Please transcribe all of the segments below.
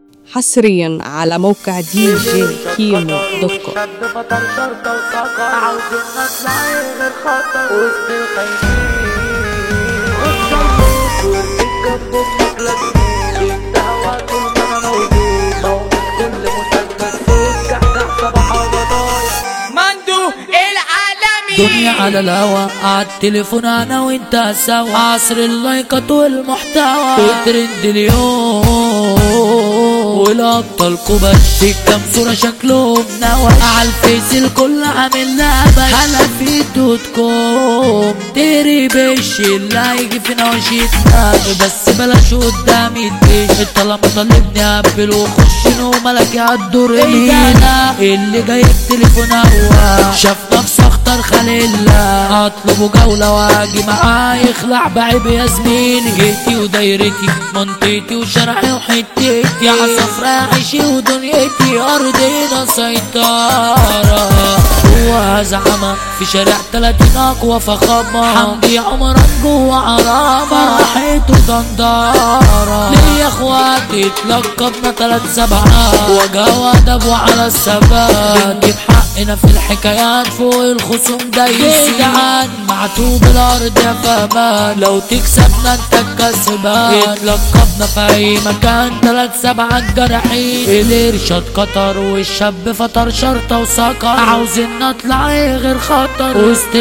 حصريا على موقع دي جي كيمو دوت كوم. شد فطر شرطة وسقر عاوزين نطلع غير خطر وسط الخايفين خش الروس والرجال بأمك لازمين انت هوا طول ما انا موجود موت كل مسدس صوت جحجح صباح وضايع مندو العالمي دنيا على الهوا عالتليفون انا وانت سوا عصر اللايكات والمحتوى وترند اليوم والابطال كوباش كام صورة شكلهم نوش عالفيس الكل عامل لعبة هلا في .com تيري بش اللي هيجي فينا وشيتناش بس بلاش قدامي الدش طالما طالبني قبل وخش نو ملكي عالدورين اللي جاي التليفون هوا شاف نفسه اختار خليلا اطلبه جولة واجي معاه يخلع بعيب يا زميلي جيتي ودايرتي منطقتي وشرحي وحتتي يا عصفرة عيشي ودنيتي ارضنا سيطرة هو زعمة في شارع 30 اقوى فخامة حمدي عمران جوا عرامة فرحته دندارة ليا اخواتي اتلقبنا 3 سبعات وجا وادب وعلى الثبات نجيب حقنا في الحكايات فوق الخصوم دايسين جدعان معتوب الارض يا فهمان لو تكسبنا انت الكسبان اتلقبنا في اي مكان 3 سبعات جرحين الارشاد قطر والشاب فطر شرطة وسقر عاوزين نطلع غير خطر وسط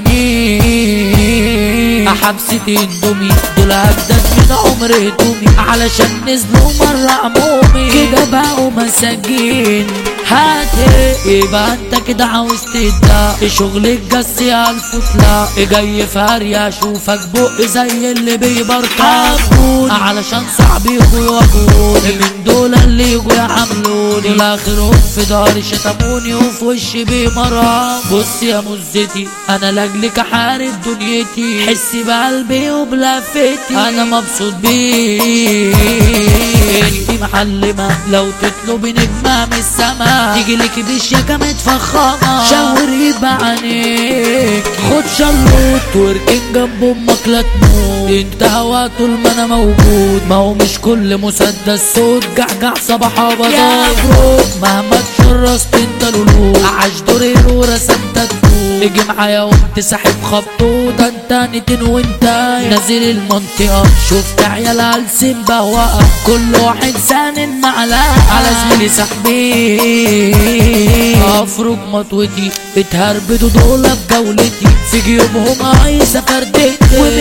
الخاينين حبستي اندومي دول اجداد من عمر هدومي علشان نزلوا مرة عمومي كده بقوا مساجين هاتي يبقى انت كده عاوز تبدا شغل الجسي الفتلة جاي فارية اشوفك بق زي اللي بيبرطعون علشان صعب يجوا يواجهوني من دول اللي يجوا يعملوني الاخرهم في داري شتموني وفي وشي بمرام بص يا مزتي انا لاجلك احارب دنيتي حسي بقلبي وبلفتي انا مبسوط بيك انتي محلمة لو تطلبي نجمة من السما تيجيلك بشياكة متفخمة شاوري بعينيك خد شلوط واركن جنب امك لا تموت انت هوا طول ما انا موجود ما هو مش كل مسدس صوت جعجع صباح وبضايع يا برو مهما اتشرست انت لولو عاش دوري ورسمت الدور اجي معايا وانت ساحب خبطه ده انت نتن وانت نازل المنطقة شفت عيال هلسن بهوقة كل واحد سانن معلقة على زميلي صاحبي افرج مطوتي اتهربدوا دول في جولتي في جيوبهم عايزة فردتي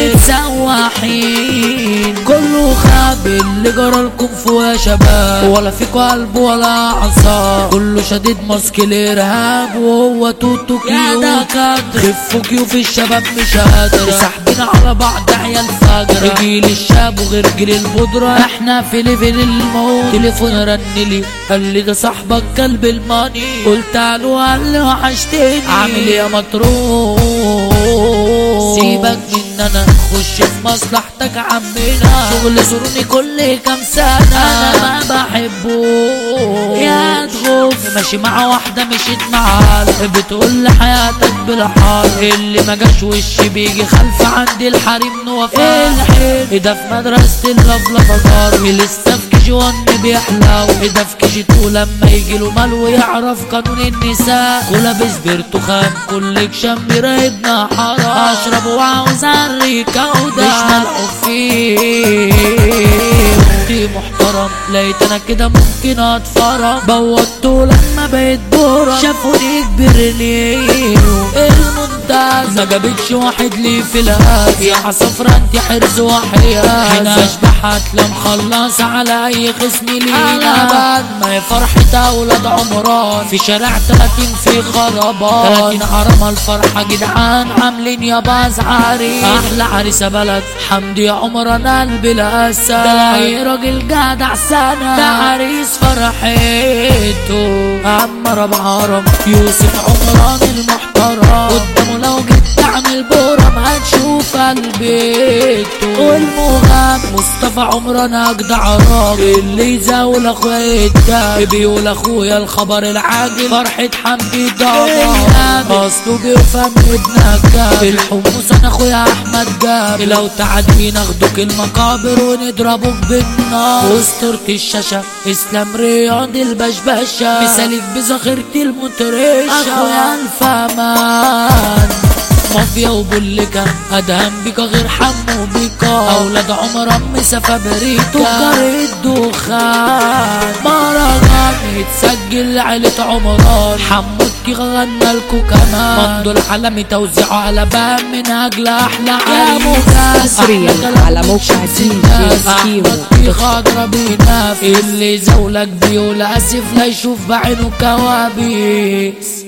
ومتسوحين كله خاب اللي جرالكم فوق يا شباب ولا فيكوا قلب ولا اعصاب كله شديد ماسك الارهاب وهو توتو كيو خفوا كيو في الشباب مش قادر ساحبين على بعض عيال فجرة جيل الشاب وغير جيل البودرة احنا في ليفل الموت تليفون رنلي قال لي ده صاحبك كلب الماني قلت له قال لي وحشتني عامل يا مطروح سيبك من انا خش في مصلحتك عمنا شغل زورني كل كام سنة انا ما بحبه يا تخوف ماشي مع واحدة مشيت معاه بتقول لي حياتك بالحال اللي ما جاش وشي بيجي خلف عندي الحريم نوفا الحين ده في مدرسة اللفلفة جاري لسه في كي جي 1 بيحلو ده في كي جي 2 لما يجيله مال ويعرف قانون النساء ولابس برتخان كل شم بيراقبنا حرام اشرب وعاوز اريكا وده مش ملعوب فيه محترم لقيت انا كده ممكن اتفرم بوظته لما بقيت بورا شافوني كبر ليه الممتاز ما جابتش واحد لي في الهاد يا عصفرة انت حرز وحياة هنا اشبحت لا مخلص على اي خصم لينا بعد ما هي فرحة اولاد عمران في شارع 30 في خرابات 30 حرام الفرحة جدعان عاملين يا باز عريس احلى عريسة بلد حمدي يا عمران قلبي الاسد ده اي راجل جدع سنة ده عريس فرحته عم ربع هرم يوسف عمران المحترم قدامه لو جيت تعمل البورة ما تشوف البيت. والمغام مصطفى عمران اجدع راجل اللي يزاول اخويا يتجاب بيقول اخويا الخبر العاجل فرحة حمدي ضباب اصله بيفهم ابنك الحمص انا اخويا احمد جاب لو تعدي ناخدوك المقابر ونضربوك بالنار. واسطورة الشاشة اسلام رياض البشبشة مثالك بذخيرتي المطرشة اخويا الفمان مافيا وبوليكا ادهم بيكا غير حمو بيكا اولاد عمر مسافة بريكا تجار الدخان مهرجان يتسجل لعيلة عمران حمودكي غنى لكو كمان مندو العالمي توزيعه على بام من اجل احلى عريس حصريا على موقع دي جي كيمو خضرا بينافس اللي زولك بيقول اسف لا يشوف بعينه كوابيس.